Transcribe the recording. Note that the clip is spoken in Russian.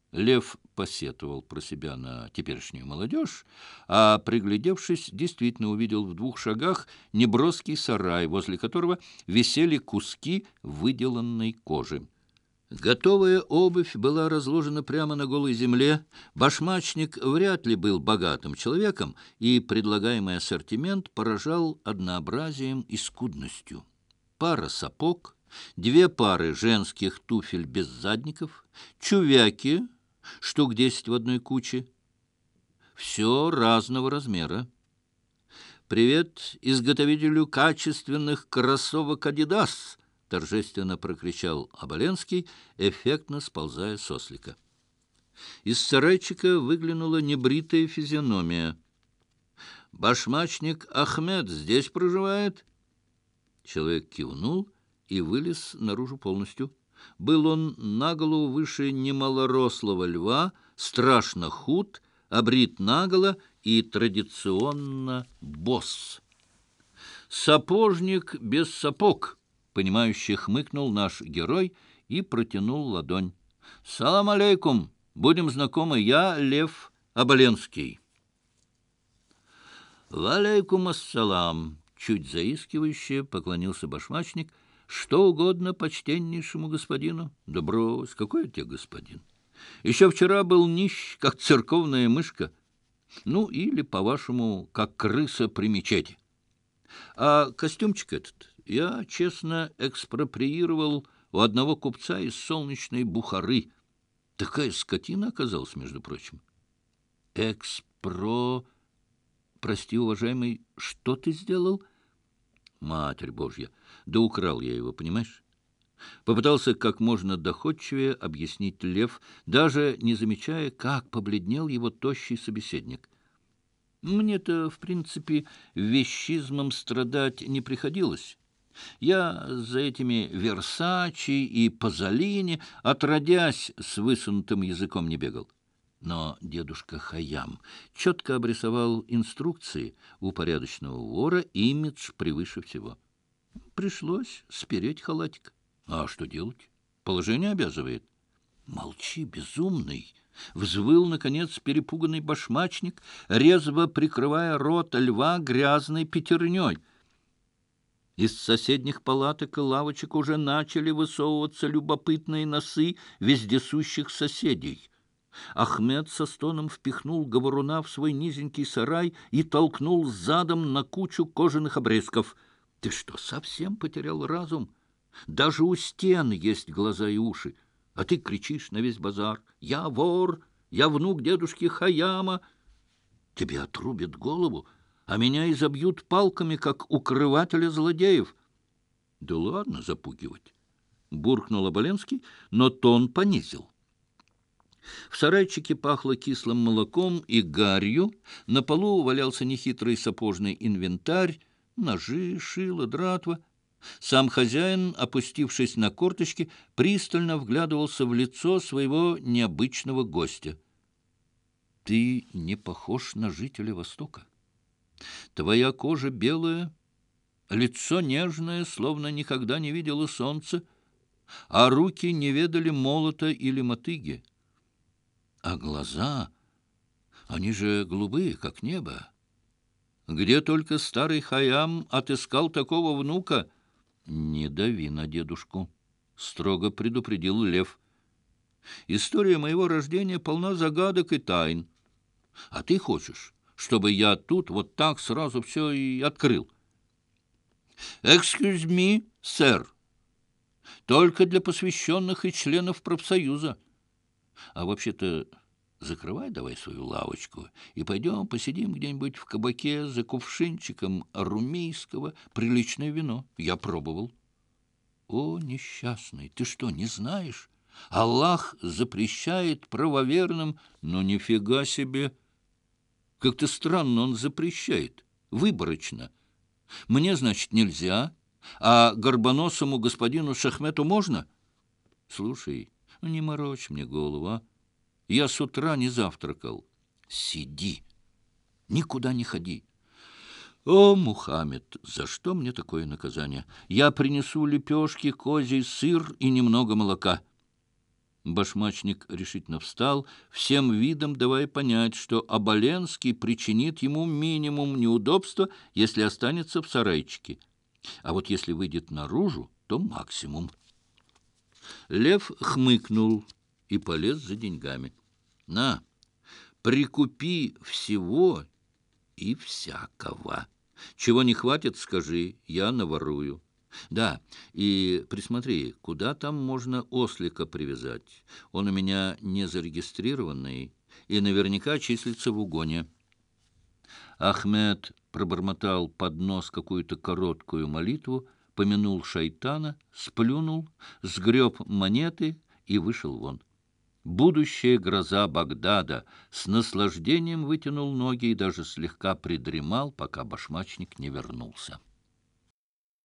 Лев посетовал про себя на теперешнюю молодежь, а, приглядевшись, действительно увидел в 2 шагах неброский сарай, возле которого висели куски выделанной кожи. Готовая обувь была разложена прямо на голой земле. Башмачник вряд ли был богатым человеком, и предлагаемый ассортимент поражал однообразием и скудностью. Пара сапог, 2 пары женских туфель без задников, чувяки, штук 10 в одной куче. Все разного размера. «Привет изготовителю качественных кроссовок «Адидас», — торжественно прокричал Оболенский, эффектно сползая с ослика. Из сарайчика выглянула небритая физиономия. «Башмачник Ахмед здесь проживает?» Человек кивнул и вылез наружу полностью. Был он на голову выше немалорослого льва, страшно худ, обрит наголо и традиционно босс. «Сапожник без сапог», — понимающе хмыкнул наш герой и протянул ладонь. «Салам алейкум, будем знакомы, я Лев Оболенский». «Валейкум ассалам», — чуть заискивающе поклонился башмачник. «Что угодно почтеннейшему господину». «Да брось, какой у тебя господин? Еще вчера был нищ, как церковная мышка. Ну, или, по-вашему, как крыса при мечети. А костюмчик этот я, честно, экспроприировал у одного купца из солнечной Бухары. Такая скотина оказалась, между прочим». «Прости, уважаемый, что ты сделал?» «Матерь Божья! Да украл я его, понимаешь?» Попытался как можно доходчивее объяснить Лев, даже не замечая, как побледнел его тощий собеседник. «Мне-то, в принципе, вещизмом страдать не приходилось. Я за этими Версачи и Пазолини, отродясь, с высунутым языком не бегал. Но дедушка Хаям четко обрисовал инструкции: у порядочного вора имидж превыше всего. Пришлось спереть халатик. А что делать? Положение обязывает». «Молчи, безумный!» — взвыл, наконец, перепуганный башмачник, резво прикрывая рот льва грязной пятерней. Из соседних палаток и лавочек уже начали высовываться любопытные носы вездесущих соседей. Ахмед со стоном впихнул говоруна в свой низенький сарай и толкнул задом на кучу кожаных обрезков. «Ты что, совсем потерял разум? Даже у стен есть глаза и уши. А ты кричишь на весь базар: «Я вор! Я внук дедушки Хаяма!» Тебе отрубят голову, а меня изобьют палками, как укрывателя злодеев». «Да ладно запугивать!» — буркнул Оболенский, но тон понизил. В сарайчике пахло кислым молоком и гарью, на полу валялся нехитрый сапожный инвентарь, ножи, шило, дратва. Сам хозяин, опустившись на корточки, пристально вглядывался в лицо своего необычного гостя. «Ты не похож на жителя Востока. Твоя кожа белая, лицо нежное, словно никогда не видело солнца, а руки не ведали молота или мотыги. А глаза, они же голубые, как небо. Где только старый Хаям отыскал такого внука?» «Не дави на дедушку», — строго предупредил Лев. «История моего рождения полна загадок и тайн. А ты хочешь, чтобы я тут вот так сразу все и открыл?» «Excuse me, сэр. Только для посвященных и членов профсоюза. А вообще-то закрывай давай свою лавочку и пойдем посидим где-нибудь в кабаке за кувшинчиком румейского, приличное вино. Я пробовал». «О, несчастный, ты что, не знаешь? Аллах запрещает правоверным...» «Ну, нифига себе! Как-то странно он запрещает, выборочно. Мне, значит, нельзя, а горбоносому господину Шахмету можно? Слушай, ну не морочь мне голову, а? Я с утра не завтракал. Сиди, никуда не ходи». «О, Мухаммед, за что мне такое наказание? Я принесу лепешки, козий сыр и немного молока». Башмачник решительно встал, всем видом давая понять, что Оболенский причинит ему минимум неудобства, если останется в сарайчике. А вот если выйдет наружу, то максимум. Лев хмыкнул и полез за деньгами. «На, прикупи всего и всякого. Чего не хватит, скажи, я наворую. Да, и присмотри, куда там можно ослика привязать. Он у меня не зарегистрированный и наверняка числится в угоне». Ахмед пробормотал под нос какую-то короткую молитву, помянул шайтана, сплюнул, сгреб монеты и вышел вон. Будущая гроза Багдада с наслаждением вытянул ноги и даже слегка придремал, пока башмачник не вернулся.